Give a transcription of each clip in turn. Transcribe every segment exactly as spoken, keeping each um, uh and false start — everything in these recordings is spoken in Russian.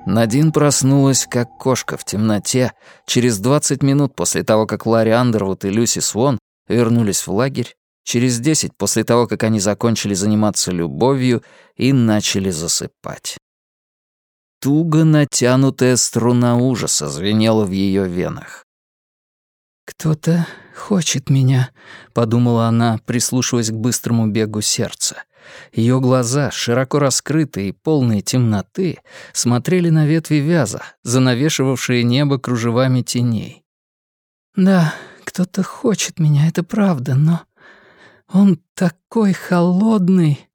Надин проснулась, как кошка в темноте, через двадцать минут после того, как Ларри Андервуд и Люси Свон вернулись в лагерь, через десять после того, как они закончили заниматься любовью и начали засыпать. Туго натянутая струна ужаса звенела в ее венах. «Кто-то хочет меня», — подумала она, прислушиваясь к быстрому бегу сердца. Ее глаза, широко раскрытые и полные темноты, смотрели на ветви вяза, занавешивавшие небо кружевами теней. «Да, кто-то хочет меня, это правда, но он такой холодный».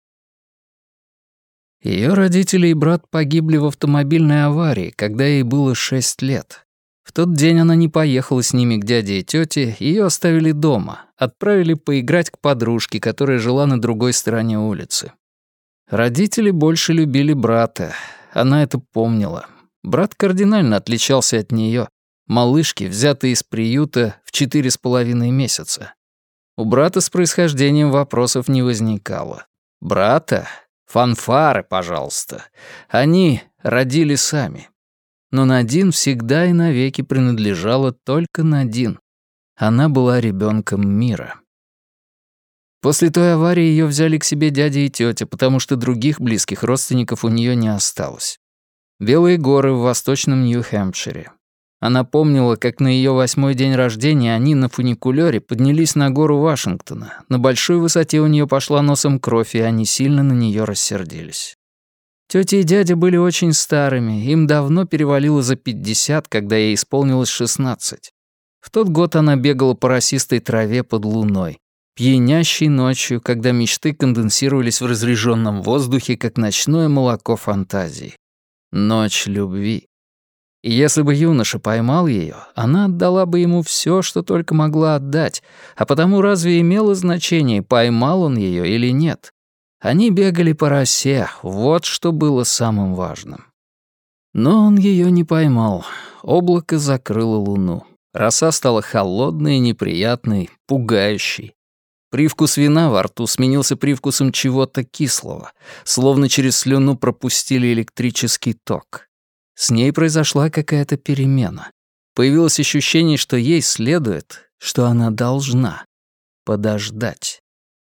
Ее родители и брат погибли в автомобильной аварии, когда ей было шесть лет. В тот день она не поехала с ними к дяде и тете, ее оставили дома, отправили поиграть к подружке, которая жила на другой стороне улицы. Родители больше любили брата, она это помнила. Брат кардинально отличался от нее, малышки, взятые из приюта в четыре с половиной месяца. У брата с происхождением вопросов не возникало. Брата? Фанфары, пожалуйста. Они родили сами. Но Надин всегда и навеки принадлежала только Надин. Она была ребенком мира. После той аварии ее взяли к себе дядя и тетя, потому что других близких родственников у нее не осталось. Белые горы в восточном Нью-Хэмпшире. Она помнила, как на ее восьмой день рождения они на фуникулёре поднялись на гору Вашингтона. На большой высоте у нее пошла носом кровь, и они сильно на нее рассердились. Тётя и дядя были очень старыми, им давно перевалило за пятьдесят, когда ей исполнилось шестнадцать. В тот год она бегала по росистой траве под луной, пьянящей ночью, когда мечты конденсировались в разреженном воздухе, как ночное молоко фантазии. Ночь любви. И если бы юноша поймал ее, она отдала бы ему все, что только могла отдать, а потому разве имело значение, поймал он ее или нет? Они бегали по росе, вот что было самым важным. Но он ее не поймал. Облако закрыло луну. Роса стала холодной, неприятной, пугающей. Привкус вина во рту сменился привкусом чего-то кислого, словно через слюну пропустили электрический ток. С ней произошла какая-то перемена. Появилось ощущение, что ей следует, что она должна подождать.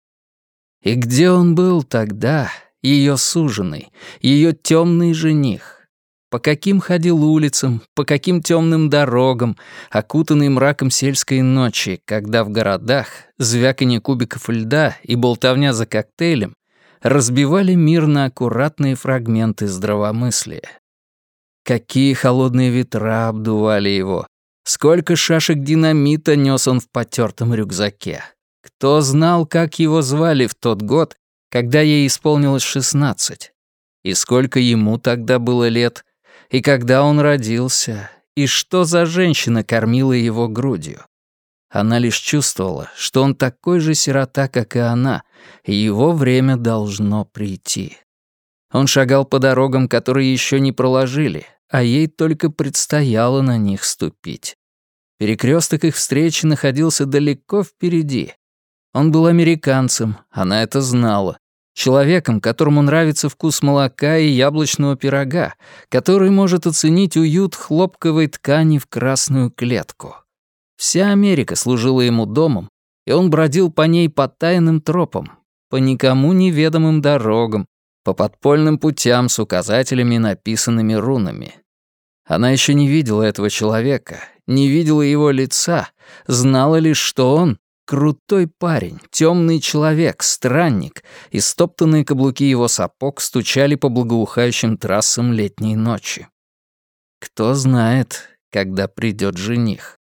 И где он был тогда, ее суженый, ее темный жених? По каким ходил улицам, по каким темным дорогам, окутанный мраком сельской ночи, когда в городах звяканье кубиков льда и болтовня за коктейлем разбивали мир на аккуратные фрагменты здравомыслия? Какие холодные ветра обдували его, сколько шашек динамита нес он в потертом рюкзаке. Кто знал, как его звали в тот год, когда ей исполнилось шестнадцать? И сколько ему тогда было лет? И когда он родился? И что за женщина кормила его грудью? Она лишь чувствовала, что он такой же сирота, как и она, и его время должно прийти. Он шагал по дорогам, которые еще не проложили, а ей только предстояло на них ступить. Перекресток их встречи находился далеко впереди. Он был американцем, она это знала. Человеком, которому нравится вкус молока и яблочного пирога, который может оценить уют хлопковой ткани в красную клетку. Вся Америка служила ему домом, и он бродил по ней по тайным тропам, по никому неведомым дорогам, по подпольным путям с указателями, написанными рунами. Она еще не видела этого человека, не видела его лица, знала лишь, что он крутой парень, темный человек, странник, и стоптанные каблуки его сапог стучали по благоухающим трассам летней ночи. Кто знает, когда придет жених.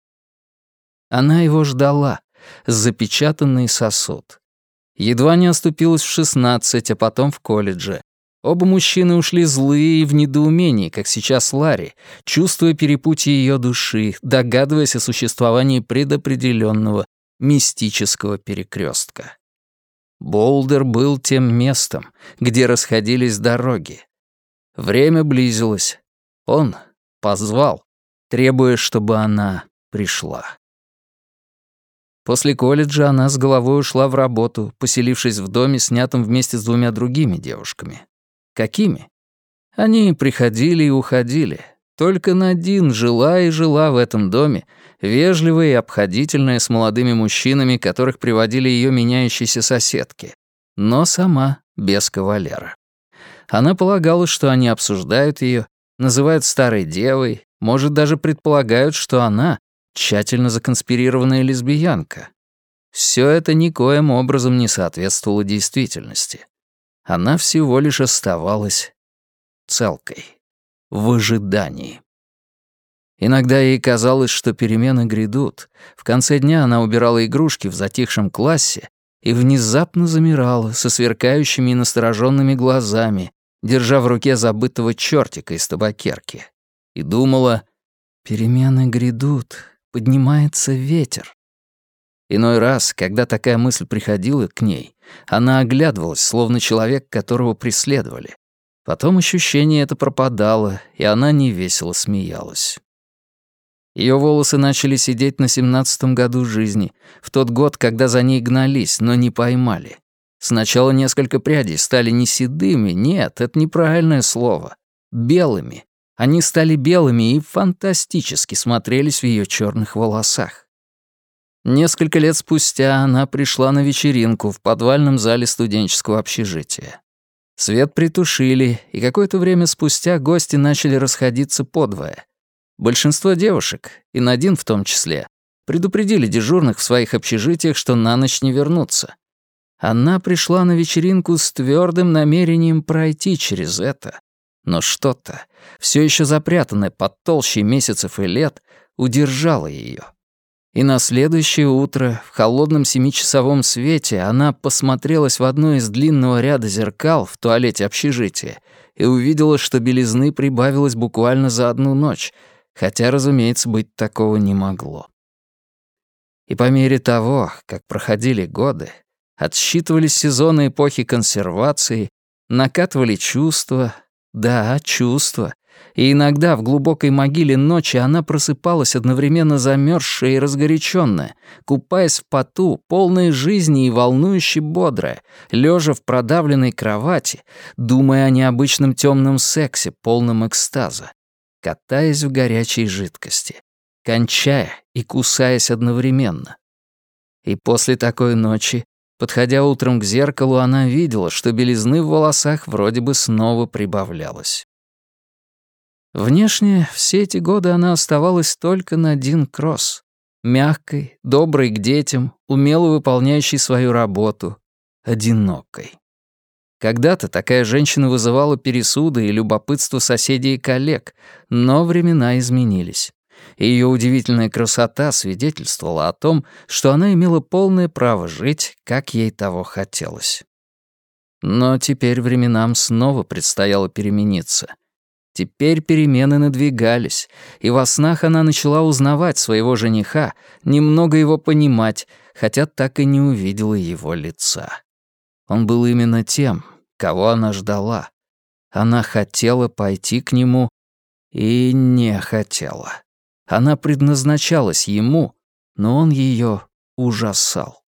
Она его ждала, запечатанный сосуд. Едва не оступилась в шестнадцать, а потом в колледже. Оба мужчины ушли злые и в недоумении, как сейчас Ларри, чувствуя перепутье ее души, догадываясь о существовании предопределенного, мистического перекрестка. Болдер был тем местом, где расходились дороги. Время близилось. Он позвал, требуя, чтобы она пришла. После колледжа она с головой ушла в работу, поселившись в доме, снятом вместе с двумя другими девушками. Какими? Они приходили и уходили. Только Надин жила и жила в этом доме, вежливая и обходительная с молодыми мужчинами, которых приводили ее меняющиеся соседки, но сама без кавалера. Она полагала, что они обсуждают ее, называют старой девой, может, даже предполагают, что она тщательно законспирированная лесбиянка. Все это никоим образом не соответствовало действительности. Она всего лишь оставалась целкой, в ожидании. Иногда ей казалось, что перемены грядут. В конце дня она убирала игрушки в затихшем классе и внезапно замирала со сверкающими и настороженными глазами, держа в руке забытого чертика из табакерки. И думала: «Перемены грядут, поднимается ветер». Иной раз, когда такая мысль приходила к ней, она оглядывалась, словно человек, которого преследовали. Потом ощущение это пропадало, и она невесело смеялась. Ее волосы начали сидеть на семнадцатом году жизни, в тот год, когда за ней гнались, но не поймали. Сначала несколько прядей стали не седыми, нет, это неправильное слово, белыми. Они стали белыми и фантастически смотрелись в ее черных волосах. Несколько лет спустя она пришла на вечеринку в подвальном зале студенческого общежития. Свет притушили, и какое-то время спустя гости начали расходиться подвое. Большинство девушек, и Надин в том числе, предупредили дежурных в своих общежитиях, что на ночь не вернутся. Она пришла на вечеринку с твердым намерением пройти через это, но что-то, все еще запрятанное под толщей месяцев и лет, удержало ее. И на следующее утро, в холодном семичасовом свете, она посмотрелась в одно из длинного ряда зеркал в туалете общежития и увидела, что белизны прибавилось буквально за одну ночь, хотя, разумеется, быть такого не могло. И по мере того, как проходили годы, отсчитывались сезоны эпохи консервации, накатывали чувства, да, чувства, и иногда в глубокой могиле ночи она просыпалась одновременно замерзшая и разгоряченная, купаясь в поту, полной жизни и волнующе бодрая, лежа в продавленной кровати, думая о необычном темном сексе, полном экстаза, катаясь в горячей жидкости, кончая и кусаясь одновременно. И после такой ночи, подходя утром к зеркалу, она видела, что белизны в волосах вроде бы снова прибавлялось. Внешне все эти годы она оставалась только Надин Кросс, мягкой, доброй к детям, умело выполняющей свою работу, одинокой. Когда-то такая женщина вызывала пересуды и любопытство соседей и коллег, но времена изменились. И ее удивительная красота свидетельствовала о том, что она имела полное право жить, как ей того хотелось. Но теперь временам снова предстояло перемениться. Теперь перемены надвигались, и во снах она начала узнавать своего жениха, немного его понимать, хотя так и не увидела его лица. Он был именно тем, кого она ждала. Она хотела пойти к нему и не хотела. Она предназначалась ему, но он ее ужасал.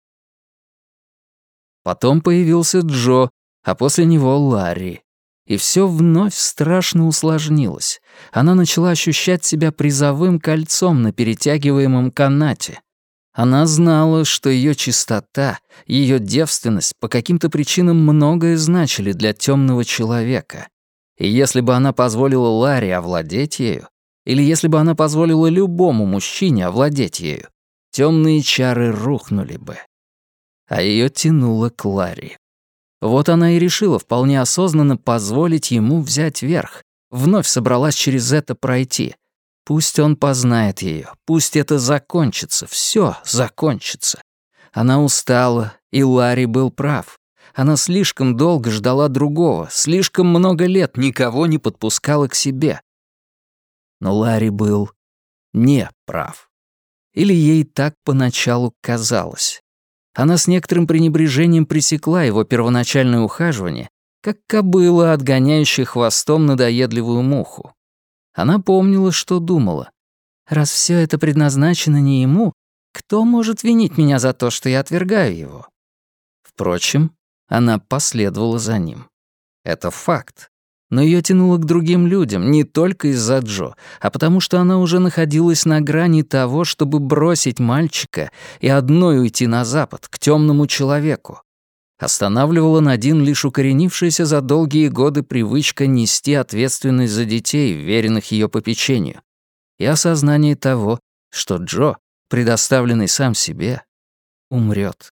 Потом появился Джо, а после него Ларри. И все вновь страшно усложнилось. Она начала ощущать себя призовым кольцом на перетягиваемом канате. Она знала, что ее чистота, ее девственность по каким-то причинам многое значили для темного человека. И если бы она позволила Ларри овладеть ею, или если бы она позволила любому мужчине овладеть ею, темные чары рухнули бы. А ее тянуло к Ларри. Вот она и решила вполне осознанно позволить ему взять верх, вновь собралась через это пройти. Пусть он познает ее, пусть это закончится, все закончится. Она устала, и Ларри был прав. Она слишком долго ждала другого, слишком много лет никого не подпускала к себе. Но Ларри был не прав. Или ей так поначалу казалось. Она с некоторым пренебрежением пресекла его первоначальное ухаживание, как кобыла, отгоняющая хвостом надоедливую муху. Она помнила, что думала. «Раз все это предназначено не ему, кто может винить меня за то, что я отвергаю его?» Впрочем, она последовала за ним. Это факт. Но ее тянуло к другим людям не только из-за Джо, а потому что она уже находилась на грани того, чтобы бросить мальчика и одной уйти на запад, к темному человеку. Останавливала Надин лишь укоренившаяся за долгие годы привычка нести ответственность за детей, веренных ее попечению, и осознание того, что Джо, предоставленный сам себе, умрет.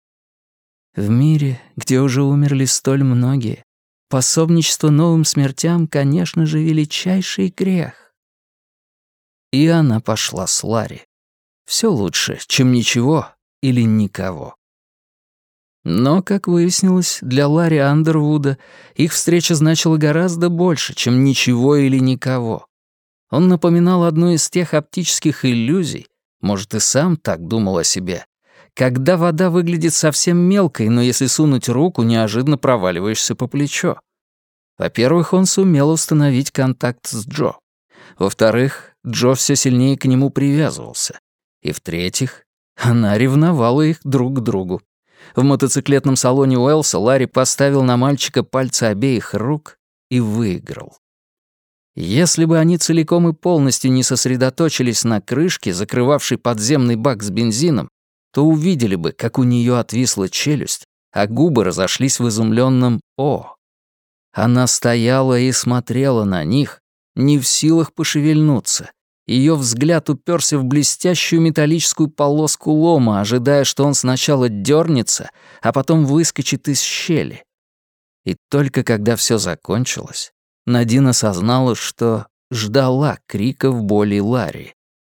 В мире, где уже умерли столь многие, пособничество новым смертям, конечно же, величайший грех. И она пошла с Ларри. Все лучше, чем ничего или никого. Но, как выяснилось, для Ларри Андервуда их встреча значила гораздо больше, чем ничего или никого. Он напоминал одну из тех оптических иллюзий, может, и сам так думал о себе, когда вода выглядит совсем мелкой, но если сунуть руку, неожиданно проваливаешься по плечо. Во-первых, он сумел установить контакт с Джо. Во-вторых, Джо все сильнее к нему привязывался. И в-третьих, она ревновала их друг к другу. В мотоциклетном салоне Уэллса Ларри поставил на мальчика пальцы обеих рук и выиграл. Если бы они целиком и полностью не сосредоточились на крышке, закрывавшей подземный бак с бензином, то увидели бы, как у нее отвисла челюсть, а губы разошлись в изумленном «О». Она стояла и смотрела на них, не в силах пошевельнуться. Ее взгляд уперся в блестящую металлическую полоску лома, ожидая, что он сначала дернется, а потом выскочит из щели. И только когда все закончилось, Надин осознала, что ждала криков боли Ларри.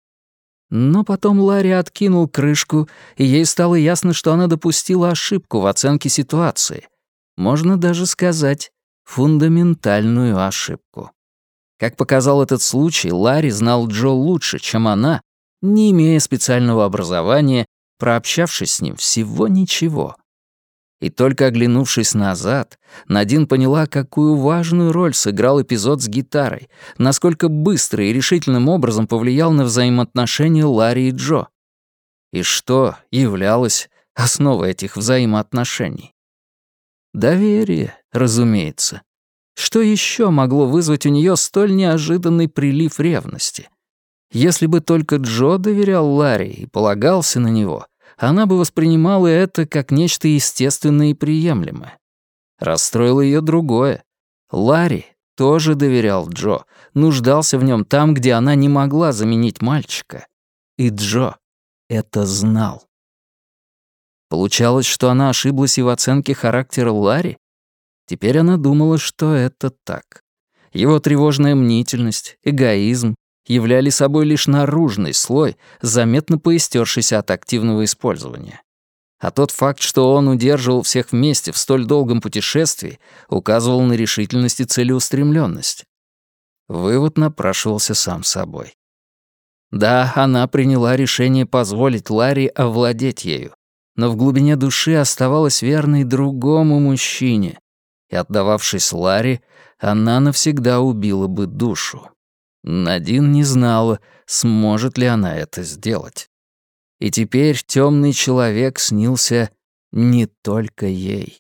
Но потом Ларри откинул крышку, и ей стало ясно, что она допустила ошибку в оценке ситуации. Можно даже сказать, фундаментальную ошибку. Как показал этот случай, Ларри знал Джо лучше, чем она, не имея специального образования, прообщавшись с ним всего ничего. И только оглянувшись назад, Надин поняла, какую важную роль сыграл эпизод с гитарой, насколько быстро и решительным образом повлиял на взаимоотношения Ларри и Джо. И что являлось основой этих взаимоотношений? Доверие, разумеется. Что еще могло вызвать у нее столь неожиданный прилив ревности? Если бы только Джо доверял Ларри и полагался на него, она бы воспринимала это как нечто естественное и приемлемое. Расстроило ее другое. Ларри тоже доверял Джо, нуждался в нем там, где она не могла заменить мальчика. И Джо это знал. Получалось, что она ошиблась и в оценке характера Ларри? Теперь она думала, что это так. Его тревожная мнительность, эгоизм являли собой лишь наружный слой, заметно поистершийся от активного использования. А тот факт, что он удерживал всех вместе в столь долгом путешествии, указывал на решительность и целеустремленность. Вывод напрашивался сам собой. Да, она приняла решение позволить Ларри овладеть ею, но в глубине души оставалась верной другому мужчине, и, отдававшись Ларри, она навсегда убила бы душу. Надин не знала, сможет ли она это сделать. И теперь темный человек снился не только ей.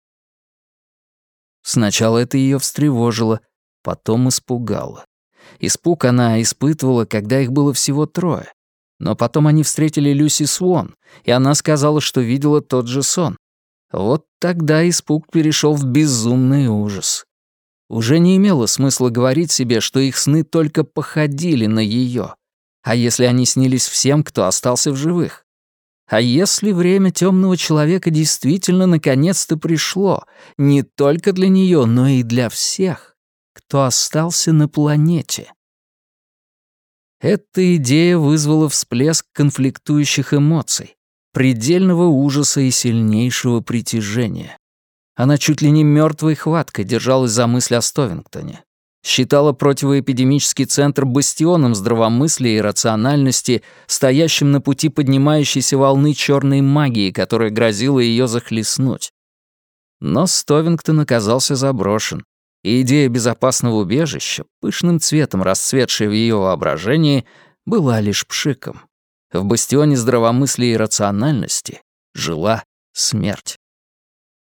Сначала это ее встревожило, потом испугало. Испуг она испытывала, когда их было всего трое. Но потом они встретили Люси Свон, и она сказала, что видела тот же сон. Вот тогда испуг перешел в безумный ужас. Уже не имело смысла говорить себе, что их сны только походили на ее. А если они снились всем, кто остался в живых? А если время темного человека действительно наконец-то пришло, не только для нее, но и для всех, кто остался на планете? Эта идея вызвала всплеск конфликтующих эмоций, предельного ужаса и сильнейшего притяжения. Она чуть ли не мертвой хваткой держалась за мысль о Стовингтоне. Считала противоэпидемический центр бастионом здравомыслия и рациональности, стоящим на пути поднимающейся волны черной магии, которая грозила ее захлестнуть. Но Стовингтон оказался заброшен, и идея безопасного убежища, пышным цветом расцветшая в ее воображении, была лишь пшиком. В бастионе здравомыслия и рациональности жила смерть.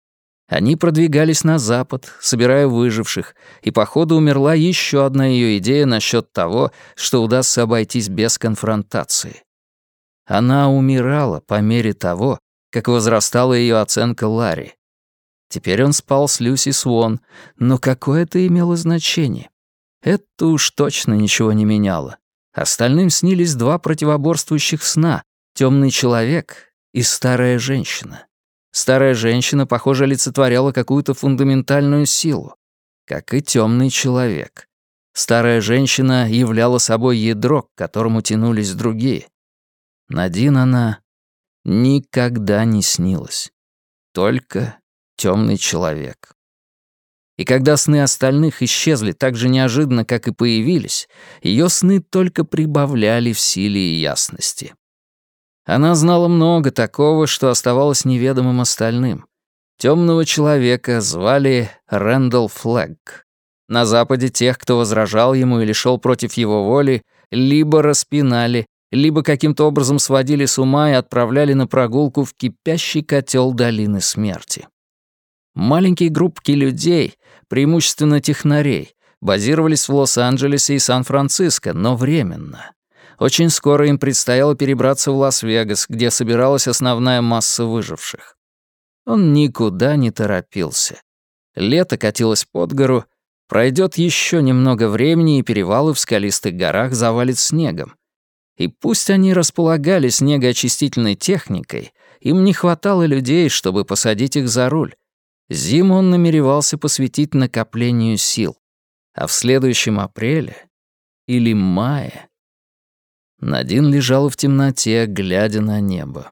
Они продвигались на запад, собирая выживших, и по ходу умерла еще одна ее идея насчет того, что удастся обойтись без конфронтации. Она умирала по мере того, как возрастала ее оценка Ларри. Теперь он спал с Люси Свон, но какое это имело значение? Это уж точно ничего не меняло. Остальным снились два противоборствующих сна — темный человек и старая женщина. Старая женщина, похоже, олицетворяла какую-то фундаментальную силу, как и темный человек. Старая женщина являла собой ядро, к которому тянулись другие. Надин она никогда не снилась. Только темный человек. И когда сны остальных исчезли так же неожиданно, как и появились, ее сны только прибавляли в силе и ясности. Она знала много такого, что оставалось неведомым остальным. Темного человека звали Рэндалл Флэгг. На Западе тех, кто возражал ему или шел против его воли, либо распинали, либо каким-то образом сводили с ума и отправляли на прогулку в кипящий котел долины смерти. Маленькие группки людей, преимущественно технарей, базировались в Лос-Анджелесе и Сан-Франциско, но временно. Очень скоро им предстояло перебраться в Лас-Вегас, где собиралась основная масса выживших. Он никуда не торопился. Лето катилось под гору, пройдет еще немного времени, и перевалы в скалистых горах завалит снегом. И пусть они располагали снегоочистительной техникой, им не хватало людей, чтобы посадить их за руль. Зиму он намеревался посвятить накоплению сил. А в следующем апреле или мае Надин лежала в темноте, глядя на небо.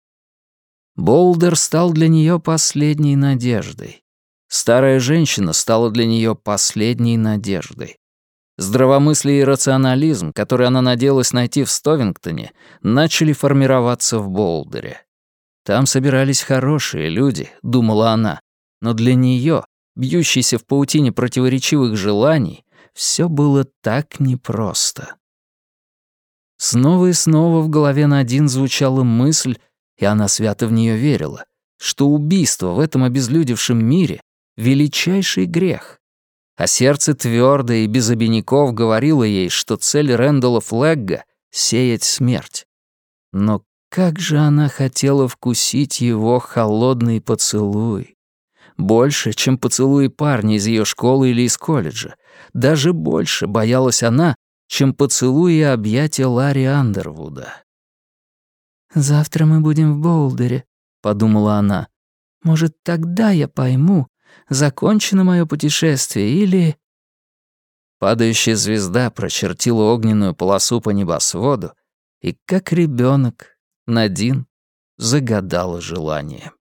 Болдер стал для нее последней надеждой. Старая женщина стала для нее последней надеждой. Здравомыслие и рационализм, которые она надеялась найти в Стовингтоне, начали формироваться в Болдере. Там собирались хорошие люди, думала она, но для нее, бьющейся в паутине противоречивых желаний, все было так непросто. Снова и снова в голове Надин звучала мысль, и она свято в нее верила, что убийство в этом обезлюдевшем мире — величайший грех. А сердце твердо и без обиняков говорило ей, что цель Рэндалла Флэгга — сеять смерть. Но как же она хотела вкусить его холодный поцелуй. Больше, чем поцелуи парня из ее школы или из колледжа. Даже больше боялась она, чем поцелуи и объятия Ларри Андервуда. «Завтра мы будем в Болдере», — подумала она. «Может, тогда я пойму, закончено мое путешествие или...» Падающая звезда прочертила огненную полосу по небосводу, и, как ребенок, Надин загадала желание.